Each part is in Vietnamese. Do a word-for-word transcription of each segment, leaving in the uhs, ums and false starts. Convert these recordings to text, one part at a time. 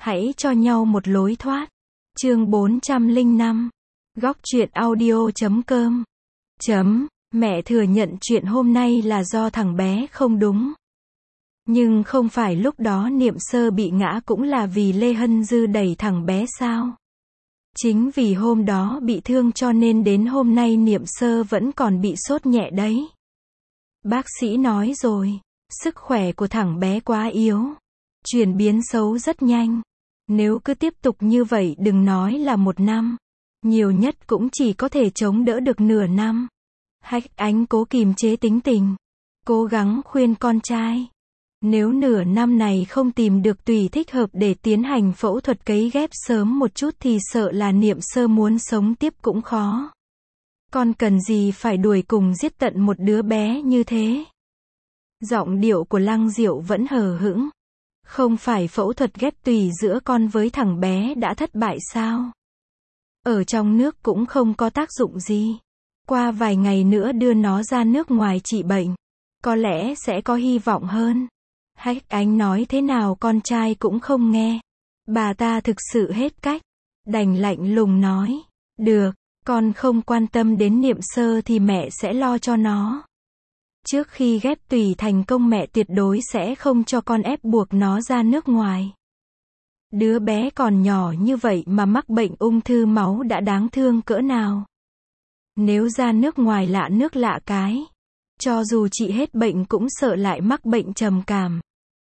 Hãy cho nhau một lối thoát. Chương bốn trăm lẻ năm. Góc truyện audio chấm com. Chấm. Mẹ thừa nhận chuyện hôm nay là do thằng bé không đúng. Nhưng không phải lúc đó Niệm Sơ bị ngã cũng là vì Lê Hân Dư đẩy thằng bé sao? Chính vì hôm đó bị thương cho nên đến hôm nay Niệm Sơ vẫn còn bị sốt nhẹ đấy. Bác sĩ nói rồi, sức khỏe của thằng bé quá yếu. Chuyển biến xấu rất nhanh. Nếu cứ tiếp tục như vậy đừng nói là một năm. Nhiều nhất cũng chỉ có thể chống đỡ được nửa năm. Hách Ánh cố kìm chế tính tình. Cố gắng khuyên con trai. Nếu nửa năm này không tìm được tùy thích hợp để tiến hành phẫu thuật cấy ghép sớm một chút thì sợ là Niệm Sơ muốn sống tiếp cũng khó. Con cần gì phải đuổi cùng giết tận một đứa bé như thế? Giọng điệu của Lăng Diệu vẫn hờ hững. Không phải phẫu thuật ghép tùy giữa con với thằng bé đã thất bại sao? Ở trong nước cũng không có tác dụng gì. Qua vài ngày nữa đưa nó ra nước ngoài trị bệnh. Có lẽ sẽ có hy vọng hơn. Hách Ánh nói thế nào con trai cũng không nghe. Bà ta thực sự hết cách. Đành lạnh lùng nói. Được, con không quan tâm đến Niệm Sơ thì mẹ sẽ lo cho nó. Trước khi ghép tùy thành công mẹ tuyệt đối sẽ không cho con ép buộc nó ra nước ngoài. Đứa bé còn nhỏ như vậy mà mắc bệnh ung thư máu đã đáng thương cỡ nào. Nếu ra nước ngoài lạ nước lạ cái, cho dù trị hết bệnh cũng sợ lại mắc bệnh trầm cảm.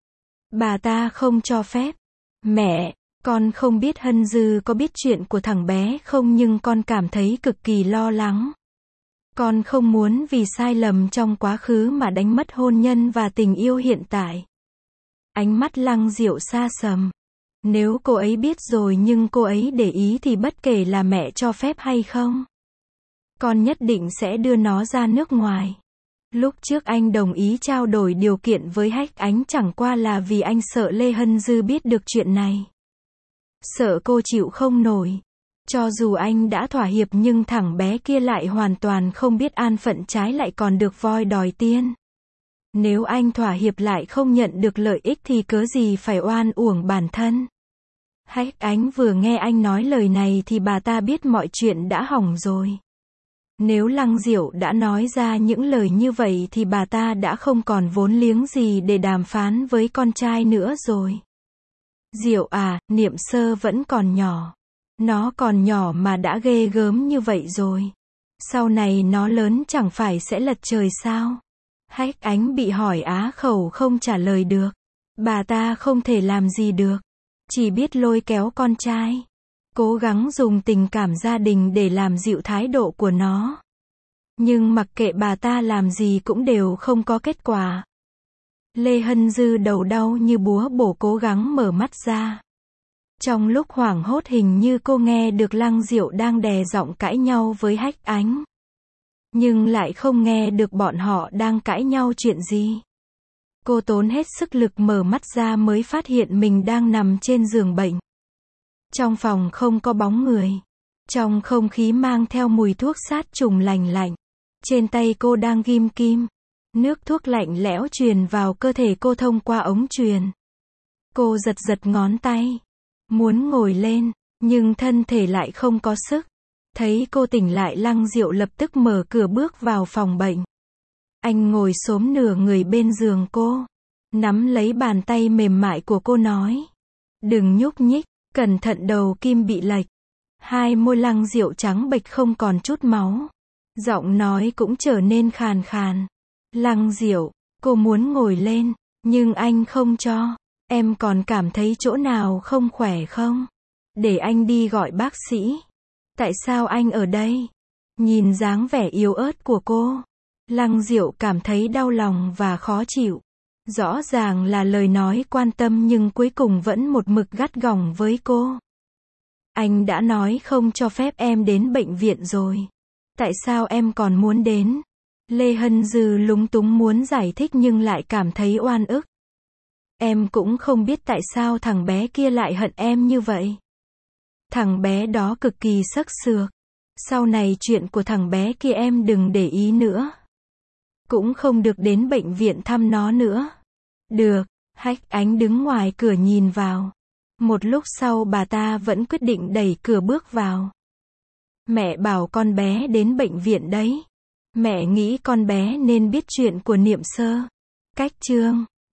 Bà ta không cho phép. Mẹ, con không biết Hân Dư có biết chuyện của thằng bé không nhưng con cảm thấy cực kỳ lo lắng. Con không muốn vì sai lầm trong quá khứ mà đánh mất hôn nhân và tình yêu hiện tại. Ánh mắt Lăng Diệu xa sầm. Nếu cô ấy biết rồi nhưng cô ấy để ý thì bất kể là mẹ cho phép hay không, con nhất định sẽ đưa nó ra nước ngoài. Lúc trước anh đồng ý trao đổi điều kiện với Hách Ánh chẳng qua là vì anh sợ Lê Hân Dư biết được chuyện này. Sợ cô chịu không nổi. Cho dù anh đã thỏa hiệp nhưng thằng bé kia lại hoàn toàn không biết an phận trái lại còn được voi đòi tiên. Nếu anh thỏa hiệp lại không nhận được lợi ích thì cớ gì phải oan uổng bản thân. Hách Ánh vừa nghe anh nói lời này thì bà ta biết mọi chuyện đã hỏng rồi. Nếu Lăng Diệu đã nói ra những lời như vậy thì bà ta đã không còn vốn liếng gì để đàm phán với con trai nữa rồi. Diệu à, Niệm Sơ vẫn còn nhỏ. Nó còn nhỏ mà đã ghê gớm như vậy rồi. Sau này nó lớn chẳng phải sẽ lật trời sao? Hách Ánh bị hỏi á khẩu không trả lời được. Bà ta không thể làm gì được. Chỉ biết lôi kéo con trai. Cố gắng dùng tình cảm gia đình để làm dịu thái độ của nó. Nhưng mặc kệ bà ta làm gì cũng đều không có kết quả. Lê Hân Dư đầu đau như búa bổ cố gắng mở mắt ra. Trong lúc hoảng hốt hình như cô nghe được Lăng Diệu đang đè giọng cãi nhau với Hách Ánh. Nhưng lại không nghe được bọn họ đang cãi nhau chuyện gì. Cô tốn hết sức lực mở mắt ra mới phát hiện mình đang nằm trên giường bệnh. Trong phòng không có bóng người. Trong không khí mang theo mùi thuốc sát trùng lành lạnh. Trên tay cô đang ghim kim. Nước thuốc lạnh lẽo truyền vào cơ thể cô thông qua ống truyền. Cô giật giật ngón tay. Muốn ngồi lên, nhưng thân thể lại không có sức. Thấy cô tỉnh lại Lăng Diệu lập tức mở cửa bước vào phòng bệnh. Anh ngồi xổm nửa người bên giường cô. Nắm lấy bàn tay mềm mại của cô nói. Đừng nhúc nhích, cẩn thận đầu kim bị lệch. Hai môi Lăng Diệu trắng bệch không còn chút máu. Giọng nói cũng trở nên khàn khàn. Lăng Diệu, cô muốn ngồi lên, nhưng anh không cho. Em còn cảm thấy chỗ nào không khỏe không? Để anh đi gọi bác sĩ. Tại sao anh ở đây? Nhìn dáng vẻ yếu ớt của cô, Lăng Diệu cảm thấy đau lòng và khó chịu. Rõ ràng là lời nói quan tâm nhưng cuối cùng vẫn một mực gắt gỏng với cô. Anh đã nói không cho phép em đến bệnh viện rồi. Tại sao em còn muốn đến? Lê Hân Dư lúng túng muốn giải thích nhưng lại cảm thấy oan ức. Em cũng không biết tại sao thằng bé kia lại hận em như vậy. Thằng bé đó cực kỳ sắc sược. Sau này chuyện của thằng bé kia em đừng để ý nữa. Cũng không được đến bệnh viện thăm nó nữa. Được, Hách Ánh đứng ngoài cửa nhìn vào. Một lúc sau bà ta vẫn quyết định đẩy cửa bước vào. Mẹ bảo con bé đến bệnh viện đấy. Mẹ nghĩ con bé nên biết chuyện của Niệm Sơ. Cách chương